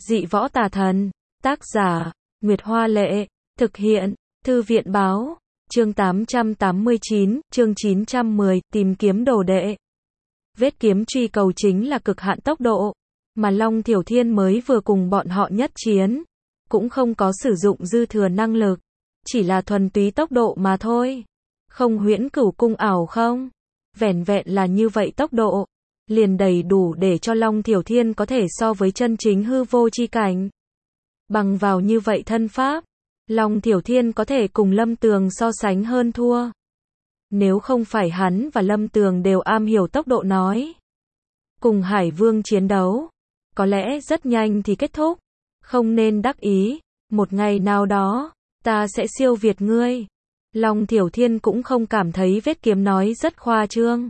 Dị võ tà thần. Tác giả, Nguyệt Hoa Lệ. Thực hiện, Thư viện Báo. Chương 889, chương 910, tìm kiếm đồ đệ. Vết kiếm truy cầu chính là cực hạn tốc độ, mà Long Thiểu Thiên mới vừa cùng bọn họ nhất chiến, cũng không có sử dụng dư thừa năng lực, chỉ là thuần túy tốc độ mà thôi. Không huyễn cửu cung ảo không? Vẻn vẹn là như vậy tốc độ, liền đầy đủ để cho Long Thiểu Thiên có thể so với chân chính hư vô chi cảnh. Bằng vào như vậy thân pháp, Long Thiểu Thiên có thể cùng Lâm Tường so sánh hơn thua. Nếu không phải hắn và Lâm Tường đều am hiểu tốc độ nói, cùng Hải Vương chiến đấu, có lẽ rất nhanh thì kết thúc. Không nên đắc ý, một ngày nào đó, ta sẽ siêu việt ngươi. Long Thiểu Thiên cũng không cảm thấy vết kiếm nói rất khoa trương.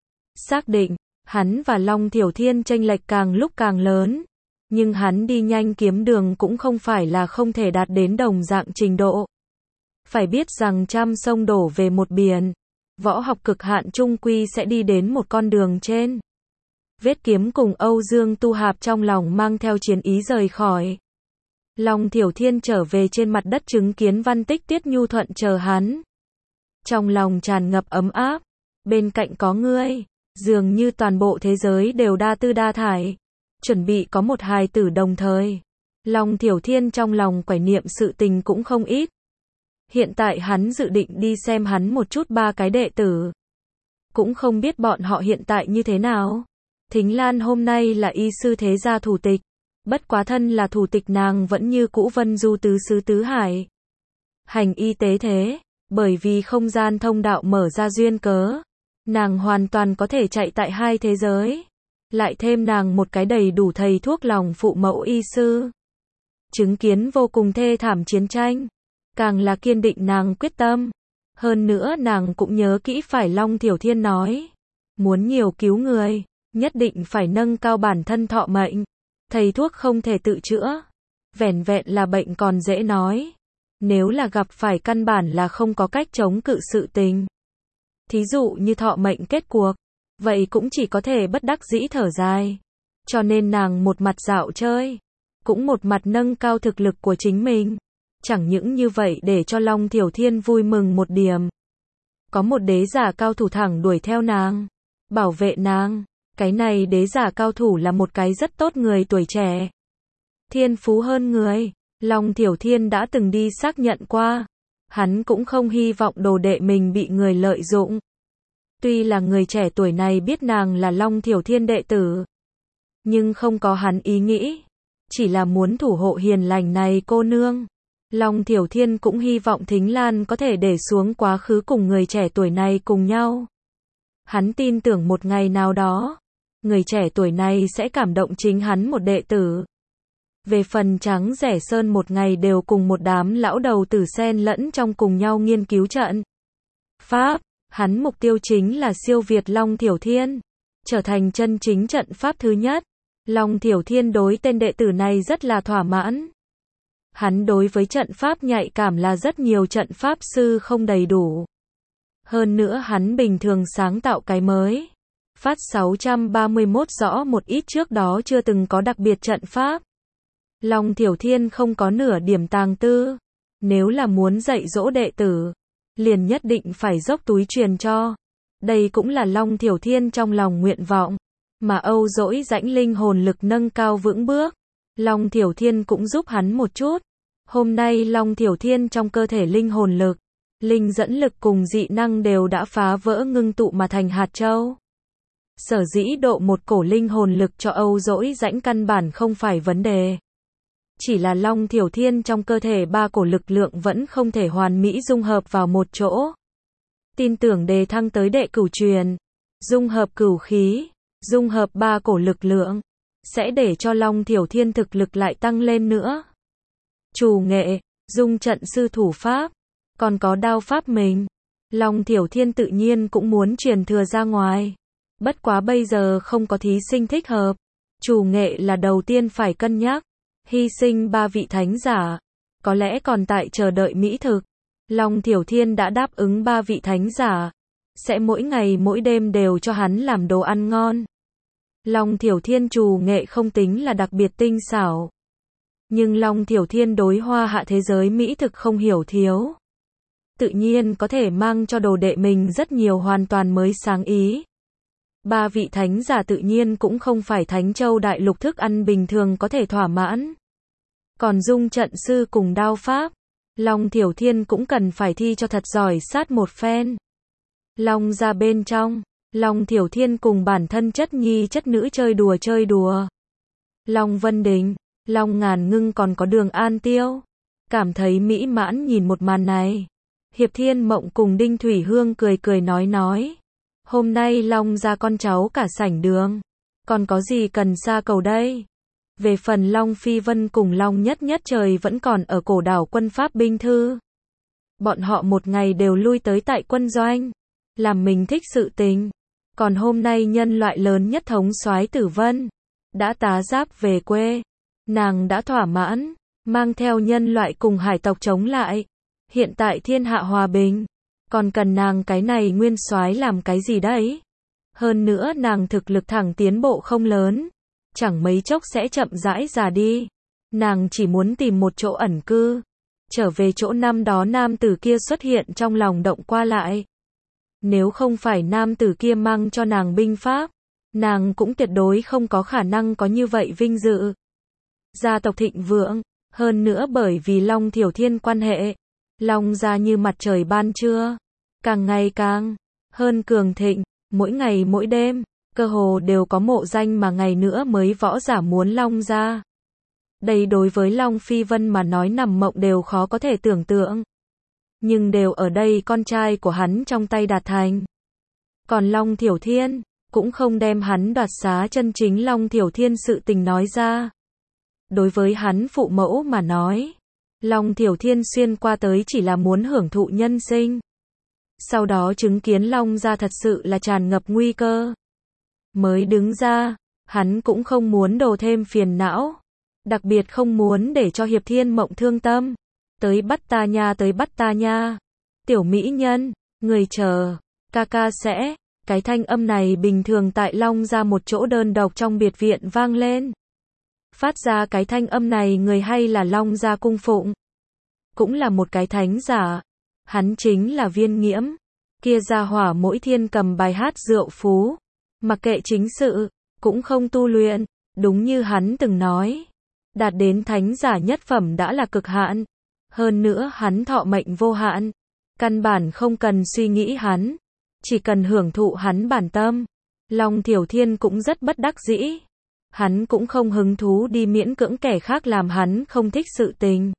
Xác định, hắn và Long Thiểu Thiên chênh lệch càng lúc càng lớn, nhưng hắn đi nhanh kiếm đường cũng không phải là không thể đạt đến đồng dạng trình độ. Phải biết rằng trăm sông đổ về một biển, võ học cực hạn chung quy sẽ đi đến một con đường trên. Vết kiếm cùng Âu Dương Tu Hạp trong lòng mang theo chiến ý rời khỏi. Long Thiểu Thiên trở về trên mặt đất chứng kiến Văn Tích Tiết nhu thuận chờ hắn. Trong lòng tràn ngập ấm áp, bên cạnh có ngươi, dường như toàn bộ thế giới đều đa tư đa thải, chuẩn bị có một hài tử đồng thời. Long Thiểu Thiên trong lòng quải niệm sự tình cũng không ít. Hiện tại hắn dự định đi xem hắn một chút ba cái đệ tử. Cũng không biết bọn họ hiện tại như thế nào. Thính Lan hôm nay là y sư thế gia thủ tịch. Bất quá thân là thủ tịch nàng vẫn như cũ vân du tứ xứ tứ hải. Hành y tế thế, bởi vì không gian thông đạo mở ra duyên cớ, nàng hoàn toàn có thể chạy tại hai thế giới. Lại thêm nàng một cái đầy đủ thầy thuốc lòng phụ mẫu y sư. Chứng kiến vô cùng thê thảm chiến tranh, càng là kiên định nàng quyết tâm. Hơn nữa nàng cũng nhớ kỹ phải Long Thiểu Thiên nói, muốn nhiều cứu người, nhất định phải nâng cao bản thân thọ mệnh. Thầy thuốc không thể tự chữa, vẻn vẹn là bệnh còn dễ nói, nếu là gặp phải căn bản là không có cách chống cự sự tình. Thí dụ như thọ mệnh kết cuộc, vậy cũng chỉ có thể bất đắc dĩ thở dài. Cho nên nàng một mặt dạo chơi, cũng một mặt nâng cao thực lực của chính mình. Chẳng những như vậy để cho Long Thiểu Thiên vui mừng một điểm. Có một đế giả cao thủ thẳng đuổi theo nàng, bảo vệ nàng. Cái này đế giả cao thủ là một cái rất tốt người tuổi trẻ. Thiên phú hơn người, Long Thiểu Thiên đã từng đi xác nhận qua. Hắn cũng không hy vọng đồ đệ mình bị người lợi dụng. Tuy là người trẻ tuổi này biết nàng là Long Thiểu Thiên đệ tử, nhưng không có hắn ý nghĩ, chỉ là muốn thủ hộ hiền lành này cô nương. Long Thiểu Thiên cũng hy vọng Thính Lan có thể để xuống quá khứ cùng người trẻ tuổi này cùng nhau. Hắn tin tưởng một ngày nào đó, người trẻ tuổi này sẽ cảm động chính hắn một đệ tử. Về phần Trắng Rẻ Sơn một ngày đều cùng một đám lão đầu tử xen lẫn trong cùng nhau nghiên cứu trận pháp, hắn mục tiêu chính là siêu việt Long Thiểu Thiên, trở thành chân chính trận pháp thứ nhất. Long Thiểu Thiên đối tên đệ tử này rất là thỏa mãn. Hắn đối với trận pháp nhạy cảm là rất nhiều trận pháp sư không đầy đủ. Hơn nữa hắn bình thường sáng tạo cái mới. Phát 631 rõ một ít trước đó chưa từng có đặc biệt trận pháp. Long Thiểu Thiên không có nửa điểm tàng tư. Nếu là muốn dạy dỗ đệ tử, liền nhất định phải dốc túi truyền cho. Đây cũng là Long Thiểu Thiên trong lòng nguyện vọng. Mà Âu Dỗi Dãnh linh hồn lực nâng cao vững bước, Long Thiểu Thiên cũng giúp hắn một chút. Hôm nay Long Thiểu Thiên trong cơ thể linh hồn lực, linh dẫn lực cùng dị năng đều đã phá vỡ ngưng tụ mà thành hạt châu. Sở dĩ độ một cổ linh hồn lực cho Âu Dỗi Dãnh căn bản không phải vấn đề. Chỉ là Long Thiểu Thiên trong cơ thể ba cổ lực lượng vẫn không thể hoàn mỹ dung hợp vào một chỗ. Tin tưởng đề thăng tới đệ cửu truyền, dung hợp cửu khí, dung hợp ba cổ lực lượng, sẽ để cho Long Thiểu Thiên thực lực lại tăng lên nữa. Trù nghệ, dung trận sư thủ pháp, còn có đao pháp mình, Long Thiểu Thiên tự nhiên cũng muốn truyền thừa ra ngoài. Bất quá bây giờ không có thí sinh thích hợp. Trù nghệ là đầu tiên phải cân nhắc. Hy sinh ba vị thánh giả, có lẽ còn tại chờ đợi mỹ thực. Long Thiểu Thiên đã đáp ứng ba vị thánh giả, sẽ mỗi ngày mỗi đêm đều cho hắn làm đồ ăn ngon. Long Thiểu Thiên trù nghệ không tính là đặc biệt tinh xảo, Nhưng Long Thiểu Thiên đối hoa hạ thế giới mỹ thực không hiểu thiếu. Tự nhiên có thể mang cho đồ đệ mình rất nhiều hoàn toàn mới sáng ý. Ba vị thánh giả tự nhiên cũng không phải Thánh Châu đại lục thức ăn bình thường có thể thỏa mãn. Còn dung trận sư cùng đao pháp, Long Thiểu Thiên cũng cần phải thi cho thật giỏi sát một phen. Long ra bên trong, Long Thiểu Thiên cùng bản thân chất nhi chất nữ chơi đùa. Long Vân Đình, Long Ngàn Ngưng còn có Đường An Tiêu. Cảm thấy mỹ mãn nhìn một màn này. Hiệp Thiên Mộng cùng Đinh Thủy Hương cười nói. Hôm nay Long ra con cháu cả sảnh đường. Còn có gì cần xa cầu đây? Về phần Long Phi Vân cùng Long Nhất Nhất Trời vẫn còn ở cổ đảo quân Pháp binh thư. Bọn họ một ngày đều lui tới tại quân doanh. Làm mình thích sự tình. Còn hôm nay nhân loại lớn nhất thống soái Tử Vân đã tá giáp về quê. Nàng đã thỏa mãn, mang theo nhân loại cùng hải tộc chống lại. Hiện tại thiên hạ hòa bình, còn cần nàng cái này nguyên soái làm cái gì đấy? Hơn nữa nàng thực lực thẳng tiến bộ không lớn, chẳng mấy chốc sẽ chậm rãi già đi. Nàng chỉ muốn tìm một chỗ ẩn cư, trở về chỗ năm đó nam tử kia xuất hiện trong lòng động qua lại. Nếu không phải nam tử kia mang cho nàng binh pháp, nàng cũng tuyệt đối không có khả năng có như vậy vinh dự. Gia tộc thịnh vượng, hơn nữa bởi vì Long Thiểu Thiên quan hệ, Long gia như mặt trời ban trưa, càng ngày càng hơn cường thịnh, mỗi ngày mỗi đêm, cơ hồ đều có mộ danh mà ngày nữa mới võ giả muốn Long gia. Đây đối với Long Phi Vân mà nói nằm mộng đều khó có thể tưởng tượng. Nhưng đều ở đây con trai của hắn trong tay đạt thành. Còn Long Thiểu Thiên, cũng không đem hắn đoạt xá chân chính Long Thiểu Thiên sự tình nói ra. Đối với hắn phụ mẫu mà nói, Long Thiểu Thiên xuyên qua tới chỉ là muốn hưởng thụ nhân sinh. Sau đó chứng kiến Long gia thật sự là tràn ngập nguy cơ. Mới đứng ra, hắn cũng không muốn đổ thêm phiền não. Đặc biệt không muốn để cho Hiệp Thiên Mộng thương tâm. Tới bắt ta nha. Tiểu mỹ nhân, người chờ, ca ca sẽ. Cái thanh âm này bình thường tại Long gia một chỗ đơn độc trong biệt viện vang lên. Phát ra cái thanh âm này người hay là Long gia cung phụng. Cũng là một cái thánh giả. Hắn chính là Viên Nghiễm. Kia gia hỏa mỗi thiên cầm bài hát rượu phú. Mặc kệ chính sự, cũng không tu luyện. Đúng như hắn từng nói. Đạt đến thánh giả nhất phẩm đã là cực hạn. Hơn nữa hắn thọ mệnh vô hạn. Căn bản không cần suy nghĩ hắn. Chỉ cần hưởng thụ hắn bản tâm. Long Thiểu Thiên cũng rất bất đắc dĩ. Hắn cũng không hứng thú đi miễn cưỡng kẻ khác làm hắn không thích sự tình.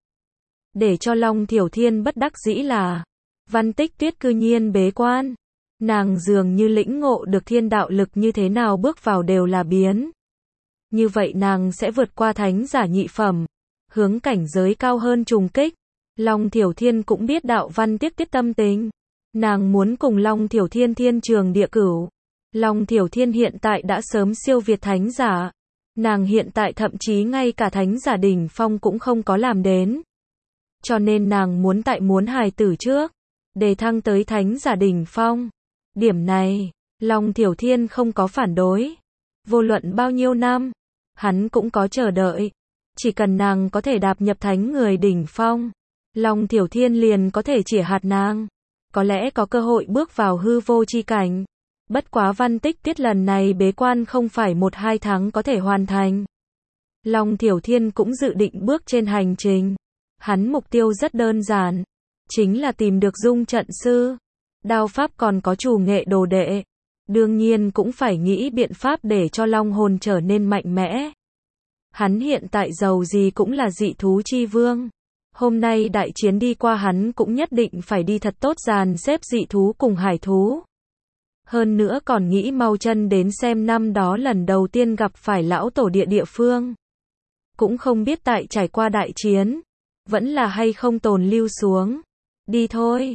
Để cho Long Thiểu Thiên bất đắc dĩ là Văn Tích Tuyết cư nhiên bế quan. Nàng dường như lĩnh ngộ được thiên đạo lực như thế nào bước vào đều là biến. Như vậy nàng sẽ vượt qua thánh giả nhị phẩm. Hướng cảnh giới cao hơn trùng kích. Long Thiểu Thiên cũng biết đạo Văn Tích Tuyết tâm tình. Nàng muốn cùng Long Thiểu Thiên thiên trường địa cửu. Long Thiểu Thiên hiện tại đã sớm siêu việt thánh giả. Nàng hiện tại thậm chí ngay cả thánh giả đỉnh phong cũng không có làm đến. Cho nên nàng muốn hài tử trước. Đề thăng tới thánh giả đỉnh phong. Điểm này, Long Thiểu Thiên không có phản đối. Vô luận bao nhiêu năm, hắn cũng có chờ đợi. Chỉ cần nàng có thể đạp nhập thánh người đỉnh phong, Long Thiểu Thiên liền có thể chĩa hạt nàng. Có lẽ có cơ hội bước vào hư vô chi cảnh. Bất quá Văn Tích Tuyết lần này bế quan không phải 1-2 tháng có thể hoàn thành. Long Thiểu Thiên cũng dự định bước trên hành trình. Hắn mục tiêu rất đơn giản. Chính là tìm được dung trận sư. Đao pháp còn có chủ nghệ đồ đệ. Đương nhiên cũng phải nghĩ biện pháp để cho long hồn trở nên mạnh mẽ. Hắn hiện tại giàu gì cũng là dị thú chi vương. Hôm nay đại chiến đi qua hắn cũng nhất định phải đi thật tốt dàn xếp dị thú cùng hải thú. Hơn nữa còn nghĩ mau chân đến xem năm đó lần đầu tiên gặp phải lão tổ địa phương. Cũng không biết tại trải qua đại chiến, vẫn là hay không tồn lưu xuống. Đi thôi,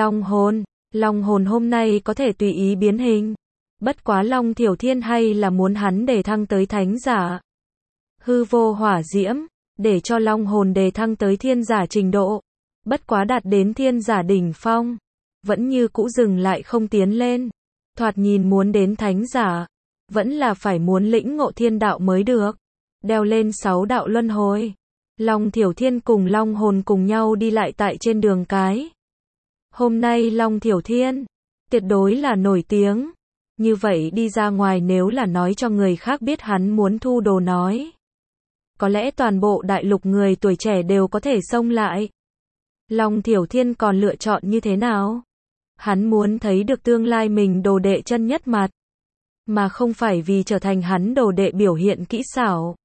Long hồn hôm nay có thể tùy ý biến hình. Bất quá Long Thiểu Thiên hay là muốn hắn đề thăng tới thánh giả. Hư vô hỏa diễm, để cho long hồn đề thăng tới thiên giả trình độ. Bất quá đạt đến thiên giả đỉnh phong, vẫn như cũ dừng lại không tiến lên. Thoạt nhìn muốn đến thánh giả, vẫn là phải muốn lĩnh ngộ thiên đạo mới được. Đeo lên 6 đạo luân hồi. Long Thiểu Thiên cùng Long Hồn cùng nhau đi lại tại trên đường cái. Hôm nay Long Thiểu Thiên tuyệt đối là nổi tiếng. Như vậy đi ra ngoài nếu là nói cho người khác biết hắn muốn thu đồ nói, có lẽ toàn bộ đại lục người tuổi trẻ đều có thể xông lại. Long Thiểu Thiên còn lựa chọn như thế nào? Hắn muốn thấy được tương lai mình đồ đệ chân nhất mặt, mà không phải vì trở thành hắn đồ đệ biểu hiện kỹ xảo.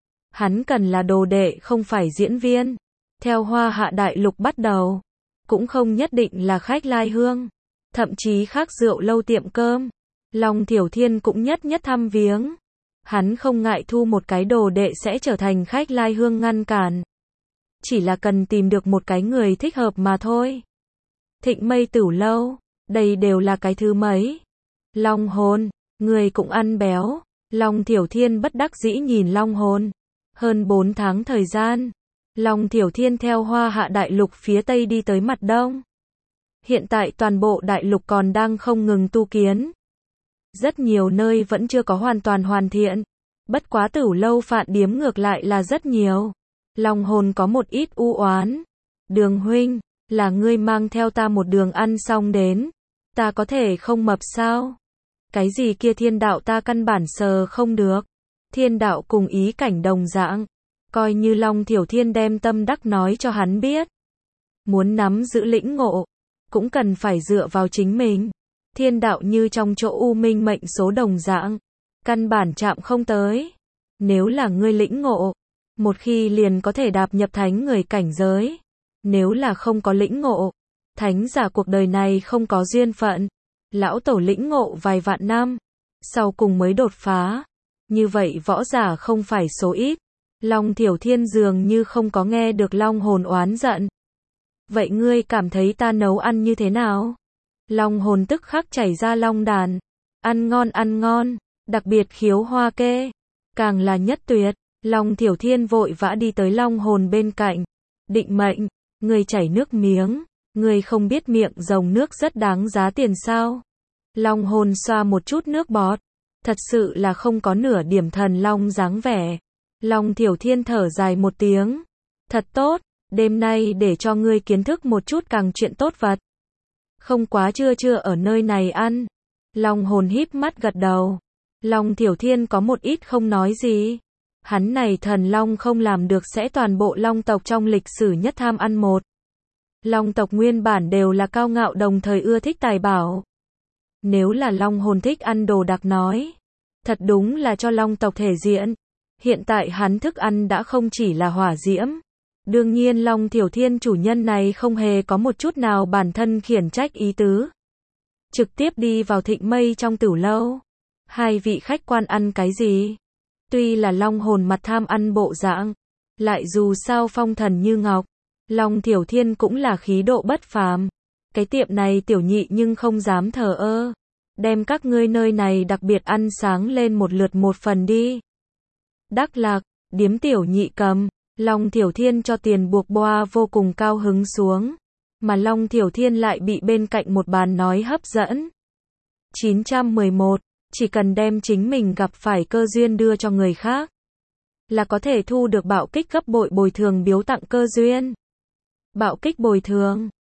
Hắn cần là đồ đệ không phải diễn viên. Theo Hoa Hạ đại lục bắt đầu, cũng không nhất định là khách lai hương, thậm chí khác rượu lâu tiệm cơm, Long Thiểu Thiên cũng nhất thăm viếng. Hắn không ngại thu một cái đồ đệ sẽ trở thành khách lai hương ngăn cản. Chỉ là cần tìm được một cái người thích hợp mà thôi. Thịnh Mây Tửu Lâu, đây đều là cái thứ mấy. Long Hồn, người cũng ăn béo. Long Thiểu Thiên bất đắc dĩ nhìn Long Hồn. Hơn 4 tháng thời gian, Long Thiểu Thiên theo Hoa Hạ đại lục phía Tây đi tới mặt Đông. Hiện tại toàn bộ đại lục còn đang không ngừng tu kiến. Rất nhiều nơi vẫn chưa có hoàn toàn hoàn thiện. Bất quá Tửu Lâu Phạn Điếm ngược lại là rất nhiều. Long Hồn có một ít u oán. Đường huynh, là ngươi mang theo ta một đường ăn xong đến. Ta có thể không mập sao? Cái gì kia thiên đạo ta căn bản sờ không được. Thiên đạo cùng ý cảnh đồng dạng. Coi như Long Thiểu Thiên đem tâm đắc nói cho hắn biết. Muốn nắm giữ lĩnh ngộ, cũng cần phải dựa vào chính mình. Thiên đạo như trong chỗ u minh mệnh số đồng dạng. Căn bản chạm không tới. Nếu là ngươi lĩnh ngộ, một khi liền có thể đạp nhập thánh người cảnh giới. Nếu là không có lĩnh ngộ, thánh giả cuộc đời này không có duyên phận. Lão tổ lĩnh ngộ vài vạn năm, sau cùng mới đột phá. Như vậy võ giả không phải số ít. Long Thiểu Thiên dường như không có nghe được Long Hồn oán giận. Vậy ngươi cảm thấy ta nấu ăn như thế nào? Long Hồn tức khắc chảy ra long đàn. Ăn ngon, đặc biệt khiếu hoa kê. Càng là nhất tuyệt. Long Thiểu Thiên vội vã đi tới Long Hồn bên cạnh. Định mệnh, ngươi chảy nước miếng. Ngươi không biết miệng rồng nước rất đáng giá tiền sao? Long Hồn xoa một chút nước bọt. Thật sự là không có nửa điểm thần long dáng vẻ. Long Thiểu Thiên thở dài một tiếng. Thật tốt, đêm nay để cho ngươi kiến thức một chút càng chuyện tốt vật. Không quá chưa ở nơi này ăn. Long Hồn híp mắt gật đầu. Long Thiểu Thiên có một ít không nói gì. Hắn này thần long không làm được sẽ toàn bộ long tộc trong lịch sử nhất tham ăn một. Long tộc nguyên bản đều là cao ngạo đồng thời ưa thích tài bảo. Nếu là Long Hồn thích ăn đồ đặc nói, thật đúng là cho long tộc thể diện. Hiện tại hắn thức ăn đã không chỉ là hỏa diễm. Đương nhiên Long Thiểu Thiên chủ nhân này không hề có một chút nào bản thân khiển trách ý tứ. Trực tiếp đi vào Thịnh Mây trong Tửu Lâu. Hai vị khách quan ăn cái gì? Tuy là Long Hồn mặt tham ăn bộ dạng, lại dù sao phong thần như ngọc. Long Thiểu Thiên cũng là khí độ bất phàm. Cái tiệm này tiểu nhị nhưng không dám thờ ơ. Đem các ngươi nơi này đặc biệt ăn sáng lên một lượt một phần đi. Đắc Lạc, điếm tiểu nhị cầm. Long Thiểu Thiên cho tiền buộc boa vô cùng cao hứng xuống. Mà Long Thiểu Thiên lại bị bên cạnh một bàn nói hấp dẫn. 911, chỉ cần đem chính mình gặp phải cơ duyên đưa cho người khác, là có thể thu được bạo kích gấp bội bồi thường biếu tặng cơ duyên. Bạo kích bồi thường.